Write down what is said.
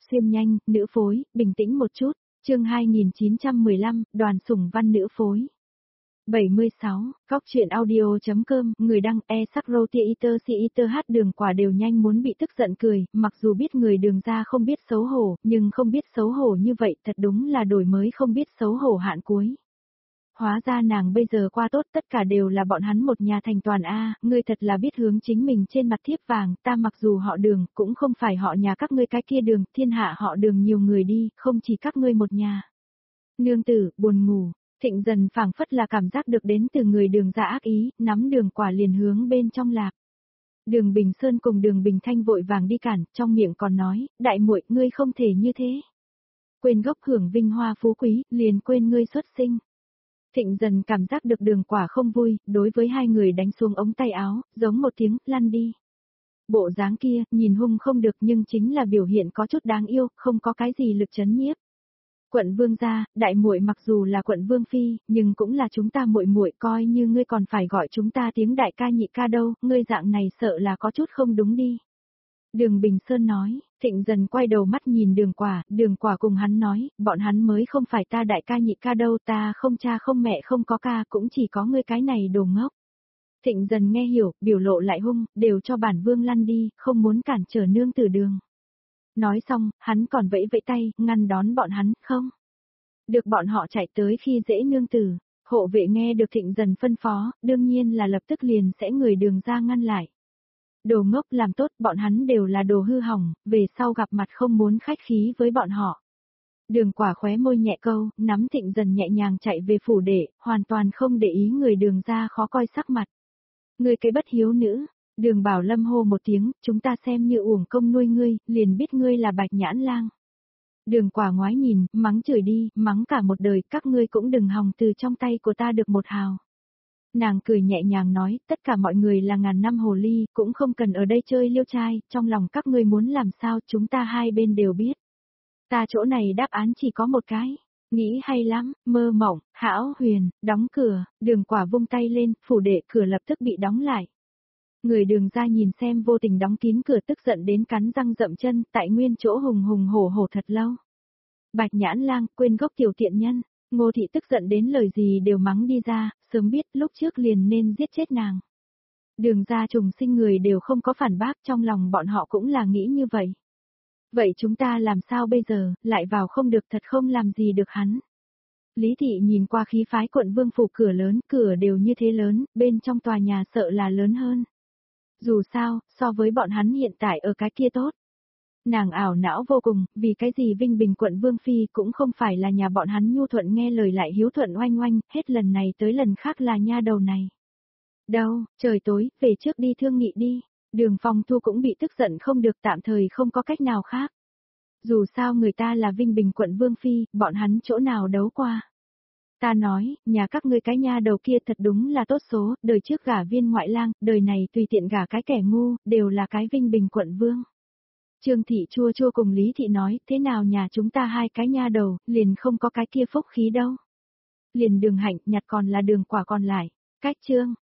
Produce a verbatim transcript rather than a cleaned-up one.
xuyên nhanh, nữ phối, bình tĩnh một chút, chương hai nghìn chín trăm mười lăm, Đoàn Sủng Văn nữ phối. bảy mươi sáu, Góc truyện audio.com, người đăng e sắc rô tia iter si iter hát Đường Quả đều nhanh muốn bị tức giận cười, mặc dù biết người Đường gia không biết xấu hổ, nhưng không biết xấu hổ như vậy thật đúng là đổi mới không biết xấu hổ hạn cuối. Hóa ra nàng bây giờ qua tốt tất cả đều là bọn hắn một nhà thành toàn a, ngươi thật là biết hướng chính mình trên mặt thiếp vàng, ta mặc dù họ Đường, cũng không phải họ nhà các ngươi cái kia Đường, thiên hạ họ Đường nhiều người đi, không chỉ các ngươi một nhà. Nương tử, buồn ngủ. Thịnh Dần phảng phất là cảm giác được đến từ người Đường gia ác ý, nắm Đường Quả liền hướng bên trong lạc. Đường Bình Sơn cùng Đường Bình Thanh vội vàng đi cản, trong miệng còn nói, đại muội, ngươi không thể như thế. Quên gốc hưởng vinh hoa phú quý, liền quên ngươi xuất sinh. Thịnh Dần cảm giác được Đường Quả không vui, đối với hai người đánh xuống ống tay áo, giống một tiếng, lăn đi. Bộ dáng kia, nhìn hung không được nhưng chính là biểu hiện có chút đáng yêu, không có cái gì lực chấn nhiếp. Quận Vương gia, đại muội mặc dù là quận Vương phi, nhưng cũng là chúng ta muội muội, coi như ngươi còn phải gọi chúng ta tiếng đại ca nhị ca đâu, ngươi dạng này sợ là có chút không đúng đi. Đường Bình Sơn nói, Thịnh Dần quay đầu mắt nhìn Đường Quả, Đường Quả cùng hắn nói, bọn hắn mới không phải ta đại ca nhị ca đâu, ta không cha không mẹ không có ca, cũng chỉ có ngươi cái này đồ ngốc. Thịnh Dần nghe hiểu, biểu lộ lại hung, đều cho bản vương lăn đi, không muốn cản trở nương tử Đường. Nói xong, hắn còn vẫy vẫy tay, ngăn đón bọn hắn, không. Được bọn họ chạy tới khi dễ nương tử, hộ vệ nghe được Thịnh Dần phân phó, đương nhiên là lập tức liền sẽ người Đường ra ngăn lại. Đồ ngốc làm tốt, bọn hắn đều là đồ hư hỏng, về sau gặp mặt không muốn khách khí với bọn họ. Đường Quả khóe môi nhẹ câu, nắm Thịnh Dần nhẹ nhàng chạy về phủ đệ, hoàn toàn không để ý người Đường ra khó coi sắc mặt. Người cái bất hiếu nữ. Đường Bảo Lâm hô một tiếng, chúng ta xem như uổng công nuôi ngươi, liền biết ngươi là Bạch Nhãn Lang. Đường Quả ngoái nhìn, mắng chửi đi, mắng cả một đời, các ngươi cũng đừng hòng từ trong tay của ta được một hào. Nàng cười nhẹ nhàng nói, tất cả mọi người là ngàn năm hồ ly, cũng không cần ở đây chơi liêu trai, trong lòng các ngươi muốn làm sao chúng ta hai bên đều biết. Ta chỗ này đáp án chỉ có một cái. Nghĩ hay lắm, mơ mộng, hão huyền, đóng cửa, Đường Quả vung tay lên, phủ đệ cửa lập tức bị đóng lại. Người Đường ra nhìn xem vô tình đóng kín cửa tức giận đến cắn răng dậm chân, tại nguyên chỗ hùng hùng hổ hổ thật lâu. Bạch Nhãn Lang, quên gốc tiểu tiện nhân, Ngô thị tức giận đến lời gì đều mắng đi ra, sớm biết lúc trước liền nên giết chết nàng. Đường ra trùng sinh người đều không có phản bác, trong lòng bọn họ cũng là nghĩ như vậy. Vậy chúng ta làm sao bây giờ, lại vào không được, thật không làm gì được hắn. Lý thị nhìn qua khí phái quận Vương phủ cửa lớn, cửa đều như thế lớn, bên trong tòa nhà sợ là lớn hơn. Dù sao, so với bọn hắn hiện tại ở cái kia tốt. Nàng ảo não vô cùng, vì cái gì Vinh Bình quận Vương phi cũng không phải là nhà bọn hắn nhu thuận nghe lời lại hiếu thuận oanh oanh, hết lần này tới lần khác là nha đầu này. Đâu, trời tối, về trước đi thương nghị đi. Đường Phong Thu cũng bị tức giận không được, tạm thời không có cách nào khác. Dù sao người ta là Vinh Bình quận Vương phi, bọn hắn chỗ nào đấu qua. Ta nói, nhà các ngươi cái nha đầu kia thật đúng là tốt số, đời trước gả viên ngoại lang, đời này tùy tiện gả cái kẻ ngu, đều là cái Vinh Bình quận vương. Trương thị chua chua cùng Lý thị nói, thế nào nhà chúng ta hai cái nha đầu, liền không có cái kia phúc khí đâu. Liền Đường Hạnh nhặt còn là Đường Quả còn lại, cách chương.